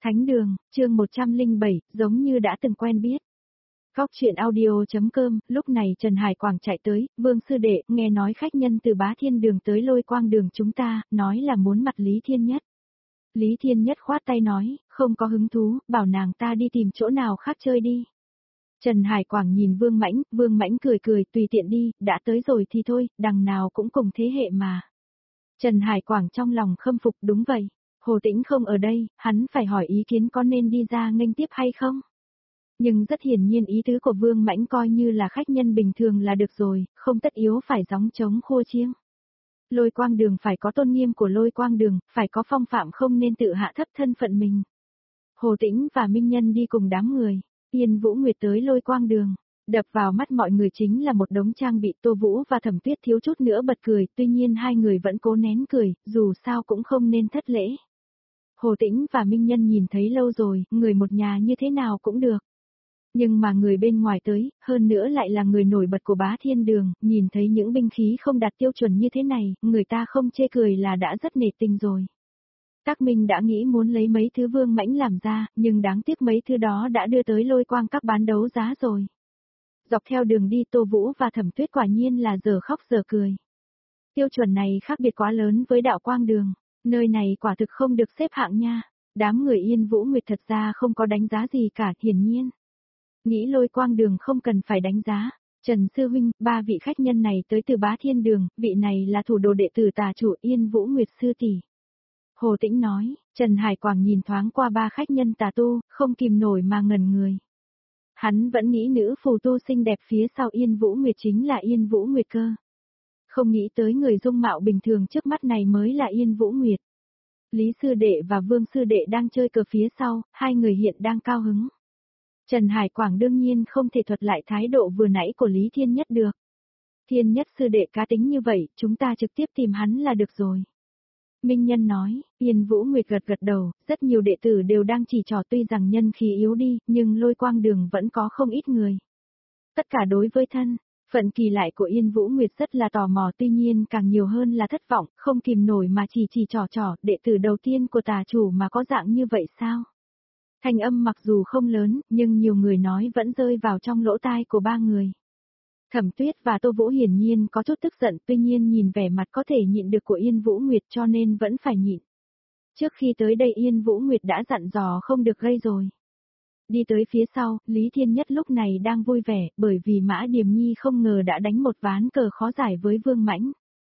Thánh đường, chương 107, giống như đã từng quen biết. Góc chuyện audio.com, lúc này Trần Hải Quảng chạy tới, Vương sư đệ, nghe nói khách nhân từ Bá Thiên đường tới Lôi Quang đường chúng ta, nói là muốn mặt Lý Thiên Nhất. Lý Thiên Nhất khoát tay nói, không có hứng thú, bảo nàng ta đi tìm chỗ nào khác chơi đi. Trần Hải Quảng nhìn Vương Mãnh cười cười, tùy tiện đi, đã tới rồi thì thôi, đằng nào cũng cùng thế hệ mà. Trần Hải Quảng trong lòng khâm phục, đúng vậy. Hồ Tĩnh không ở đây, hắn phải hỏi ý kiến có nên đi ra nghênh tiếp hay không? Nhưng rất hiển nhiên ý tứ của Vương Mãnh coi như là khách nhân bình thường là được rồi, không tất yếu phải gióng trống khua chiêng. Lôi Quang đường phải có tôn nghiêm của Lôi Quang đường, phải có phong phạm, không nên tự hạ thấp thân phận mình. Hồ Tĩnh và Minh Nhân đi cùng đám người, Yên Vũ Nguyệt tới Lôi Quang đường. Đập vào mắt mọi người chính là một đống trang bị. Tô Vũ và Thẩm Tuyết thiếu chút nữa bật cười, tuy nhiên hai người vẫn cố nén cười, dù sao cũng không nên thất lễ. Hồ Tĩnh và Minh Nhân nhìn thấy lâu rồi, người một nhà như thế nào cũng được. Nhưng mà người bên ngoài tới, hơn nữa lại là người nổi bật của Bá Thiên đường, nhìn thấy những binh khí không đạt tiêu chuẩn như thế này, người ta không chê cười là đã rất nể tình rồi. Tác Minh đã nghĩ muốn lấy mấy thứ Vương Mãnh làm ra, nhưng đáng tiếc mấy thứ đó đã đưa tới Lôi Quang các bán đấu giá rồi. Dọc theo đường đi Tô Vũ và Thẩm Tuyết quả nhiên là giờ khóc giờ cười. Tiêu chuẩn này khác biệt quá lớn với Đạo Quang đường. Nơi này quả thực không được xếp hạng nha. Đám người Yên Vũ Nguyệt thật ra không có đánh giá gì cả, hiển nhiên. Nghĩ Lôi Quang đường không cần phải đánh giá. Trần Sư Huynh, ba vị khách nhân này tới từ Bá Thiên đường, vị này là thủ đồ đệ tử tà chủ Yên Vũ Nguyệt sư tỷ. Hồ Tĩnh nói, Trần Hải Quảng nhìn thoáng qua ba khách nhân tà tu, không kìm nổi mà ngẩn người. Hắn vẫn nghĩ nữ phù tu xinh đẹp phía sau Yên Vũ Nguyệt chính là Yên Vũ Nguyệt cơ. Không nghĩ tới người dung mạo bình thường trước mắt này mới là Yên Vũ Nguyệt. Lý sư đệ và Vương sư đệ đang chơi cờ phía sau, hai người hiện đang cao hứng. Trần Hải Quảng đương nhiên không thể thuật lại thái độ vừa nãy của Lý Thiên Nhất được. Thiên Nhất sư đệ cá tính như vậy, chúng ta trực tiếp tìm hắn là được rồi. Minh Nhân nói, Yên Vũ Nguyệt gật gật đầu, rất nhiều đệ tử đều đang chỉ trỏ, tuy rằng nhân khí yếu đi, nhưng Lôi Quang đường vẫn có không ít người. Tất cả đối với thân phận kỳ lại của Yên Vũ Nguyệt rất là tò mò, tuy nhiên càng nhiều hơn là thất vọng, không kìm nổi mà chỉ trỏ, đệ tử đầu tiên của tà chủ mà có dạng như vậy sao? Thanh âm mặc dù không lớn, nhưng nhiều người nói vẫn rơi vào trong lỗ tai của ba người. Thẩm Tuyết và Tô Vũ hiển nhiên có chút tức giận, tuy nhiên nhìn vẻ mặt có thể nhịn được của Yên Vũ Nguyệt cho nên vẫn phải nhịn. Trước khi tới đây Yên Vũ Nguyệt đã dặn dò không được gây rồi. Đi tới phía sau, Lý Thiên Nhất lúc này đang vui vẻ, bởi vì Mã Điềm Nhi không ngờ đã đánh một ván cờ khó giải với Vương Mãnh.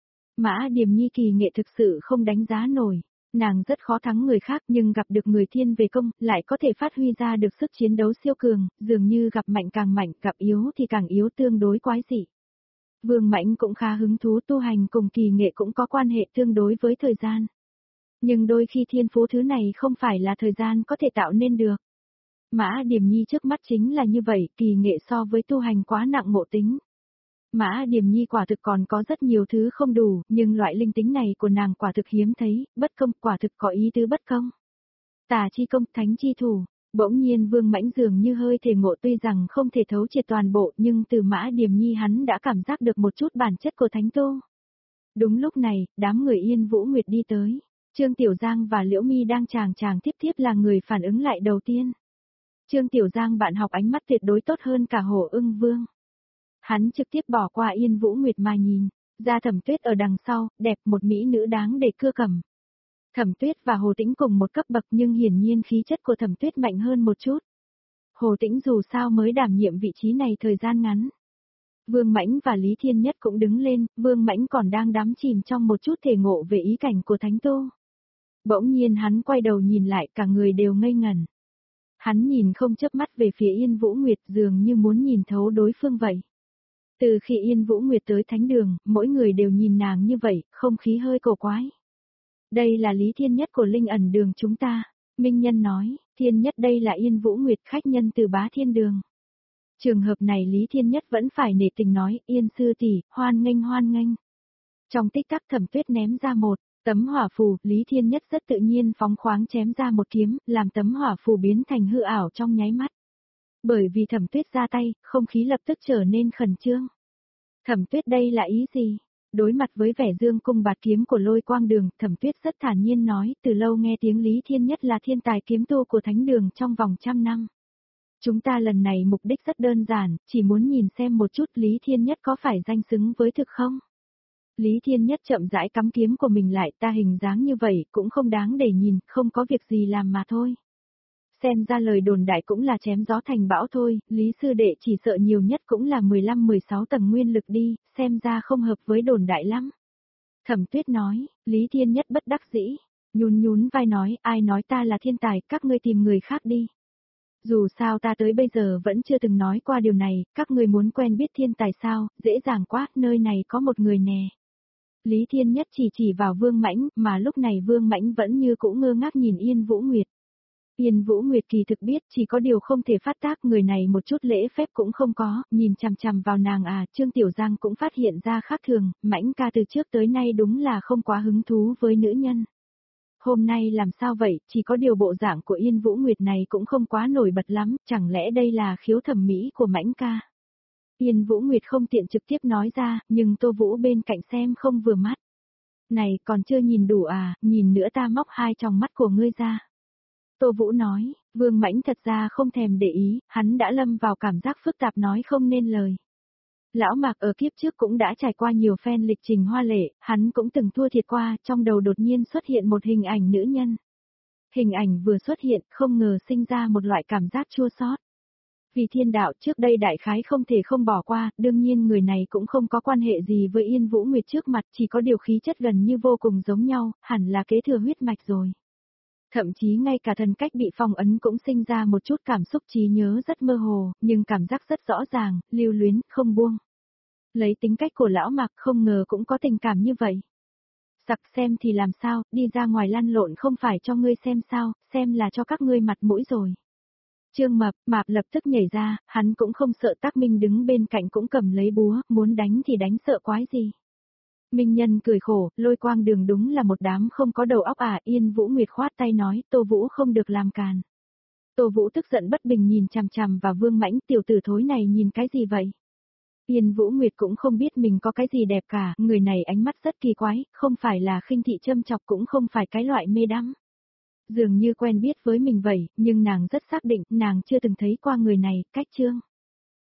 Mã Điềm Nhi kỳ nghệ thực sự không đánh giá nổi. Nàng rất khó thắng người khác nhưng gặp được người thiên về công, lại có thể phát huy ra được sức chiến đấu siêu cường, dường như gặp mạnh càng mạnh, gặp yếu thì càng yếu, tương đối quái dị. Vương Mãnh cũng khá hứng thú, tu hành cùng kỳ nghệ cũng có quan hệ tương đối với thời gian. Nhưng đôi khi thiên phú thứ này không phải là thời gian có thể tạo nên được. Mã Điềm Nhi trước mắt chính là như vậy, kỳ nghệ so với tu hành quá nặng ngộ tính. Mã Điềm Nhi quả thực còn có rất nhiều thứ không đủ, nhưng loại linh tính này của nàng quả thực hiếm thấy, bất công, quả thực có ý tứ bất công. Tà chi công, thánh chi thủ, bỗng nhiên Vương Mãnh dường như hơi thể ngộ, tuy rằng không thể thấu triệt toàn bộ nhưng từ Mã Điềm Nhi hắn đã cảm giác được một chút bản chất của thánh tu. Đúng lúc này, đám người Yên Vũ Nguyệt đi tới, Trương Tiểu Giang và Liễu Mi đang chàng tiếp là người phản ứng lại đầu tiên. Trương Tiểu Giang bạn học ánh mắt tuyệt đối tốt hơn cả Hổ Ưng Vương. Hắn trực tiếp bỏ qua Yên Vũ Nguyệt mà nhìn, ra Thẩm Tuyết ở đằng sau, đẹp một mỹ nữ đáng để cưa cầm. Thẩm Tuyết và Hồ Tĩnh cùng một cấp bậc nhưng hiển nhiên khí chất của Thẩm Tuyết mạnh hơn một chút. Hồ Tĩnh dù sao mới đảm nhiệm vị trí này thời gian ngắn. Vương Mãnh và Lý Thiên Nhất cũng đứng lên, Vương Mãnh còn đang đắm chìm trong một chút thể ngộ về ý cảnh của thánh tu. Bỗng nhiên hắn quay đầu nhìn lại, cả người đều ngây ngẩn. Hắn nhìn không chớp mắt về phía Yên Vũ Nguyệt, dường như muốn nhìn thấu đối phương vậy. Từ khi Yên Vũ Nguyệt tới thánh đường, mỗi người đều nhìn nàng như vậy, không khí hơi cổ quái. Đây là Lý Thiên Nhất của Linh Ẩn đường chúng ta, Minh Nhân nói, Thiên Nhất đây là Yên Vũ Nguyệt khách nhân từ Bá Thiên đường. Trường hợp này Lý Thiên Nhất vẫn phải nể tình nói, Yên sư tỷ, hoan nghênh. Trong tích tắc Thẩm Tuyết ném ra một tấm hỏa phù, Lý Thiên Nhất rất tự nhiên phóng khoáng chém ra một kiếm, làm tấm hỏa phù biến thành hư ảo trong nháy mắt. Bởi vì Thẩm Tuyết ra tay, không khí lập tức trở nên khẩn trương. Thẩm Tuyết đây là ý gì? Đối mặt với vẻ dương cung bạt kiếm của Lôi Quang Đường, Thẩm Tuyết rất thản nhiên nói, từ lâu nghe tiếng Lý Thiên Nhất là thiên tài kiếm tu của Thánh Đường trong vòng 100 năm. Chúng ta lần này mục đích rất đơn giản, chỉ muốn nhìn xem một chút Lý Thiên Nhất có phải danh xứng với thực không. Lý Thiên Nhất chậm rãi cắm kiếm của mình lại, ta hình dáng như vậy cũng không đáng để nhìn, không có việc gì làm mà thôi. Xem ra lời đồn đại cũng là chém gió thành bão thôi, Lý sư đệ chỉ sợ nhiều nhất cũng là 15-16 tầng nguyên lực đi, xem ra không hợp với đồn đại lắm. Thẩm Tuyết nói, Lý Thiên Nhất bất đắc dĩ, nhún nhún vai nói, ai nói ta là thiên tài, các ngươi tìm người khác đi. Dù sao ta tới bây giờ vẫn chưa từng nói qua điều này, các ngươi muốn quen biết thiên tài sao, dễ dàng quá, nơi này có một người nè. Lý Thiên Nhất chỉ vào Vương Mãnh, mà lúc này Vương Mãnh vẫn như cũ ngơ ngác nhìn Yên Vũ Nguyệt. Yên Vũ Nguyệt kỳ thực biết chỉ có điều không thể phát tác, người này một chút lễ phép cũng không có, nhìn chằm chằm vào nàng à, Trương Tiểu Giang cũng phát hiện ra khác thường, Mãnh ca từ trước tới nay đúng là không quá hứng thú với nữ nhân. Hôm nay làm sao vậy, chỉ có điều bộ dạng của Yên Vũ Nguyệt này cũng không quá nổi bật lắm, chẳng lẽ đây là khiếu thẩm mỹ của Mãnh ca. Yên Vũ Nguyệt không tiện trực tiếp nói ra, nhưng Tô Vũ bên cạnh xem không vừa mắt. Này còn chưa nhìn đủ à, nhìn nữa ta móc hai tròng mắt của ngươi ra. Tô Vũ nói, Vương Mãnh thật ra không thèm để ý, hắn đã lâm vào cảm giác phức tạp nói không nên lời. Lão Mạc ở kiếp trước cũng đã trải qua nhiều phen lịch trình hoa lệ, hắn cũng từng thua thiệt qua, trong đầu đột nhiên xuất hiện một hình ảnh nữ nhân. Hình ảnh vừa xuất hiện, không ngờ sinh ra một loại cảm giác chua xót. Vì thiên đạo trước đây đại khái không thể không bỏ qua, đương nhiên người này cũng không có quan hệ gì với Yên Vũ Nguyệt trước mặt, chỉ có điều khí chất gần như vô cùng giống nhau, hẳn là kế thừa huyết mạch rồi. Thậm chí ngay cả thần cách bị phong ấn cũng sinh ra một chút cảm xúc trí nhớ rất mơ hồ, nhưng cảm giác rất rõ ràng, lưu luyến, không buông. Lấy tính cách của lão Mạc không ngờ cũng có tình cảm như vậy. Sặc xem thì làm sao, đi ra ngoài lăn lộn không phải cho ngươi xem sao, xem là cho các ngươi mặt mũi rồi. Trương Mạp lập tức nhảy ra, hắn cũng không sợ Tác Minh đứng bên cạnh cũng cầm lấy búa, muốn đánh thì đánh sợ quái gì. Minh Nhân cười khổ, Lôi Quang Đường đúng là một đám không có đầu óc à, Yên Vũ Nguyệt khoát tay nói, Tô Vũ không được làm càn. Tô Vũ tức giận bất bình nhìn chằm chằm vào Vương Mãnh, tiểu tử thối này nhìn cái gì vậy? Yên Vũ Nguyệt cũng không biết mình có cái gì đẹp cả, người này ánh mắt rất kỳ quái, không phải là khinh thị châm chọc cũng không phải cái loại mê đắm. Dường như quen biết với mình vậy, nhưng nàng rất xác định, nàng chưa từng thấy qua người này, cách Trương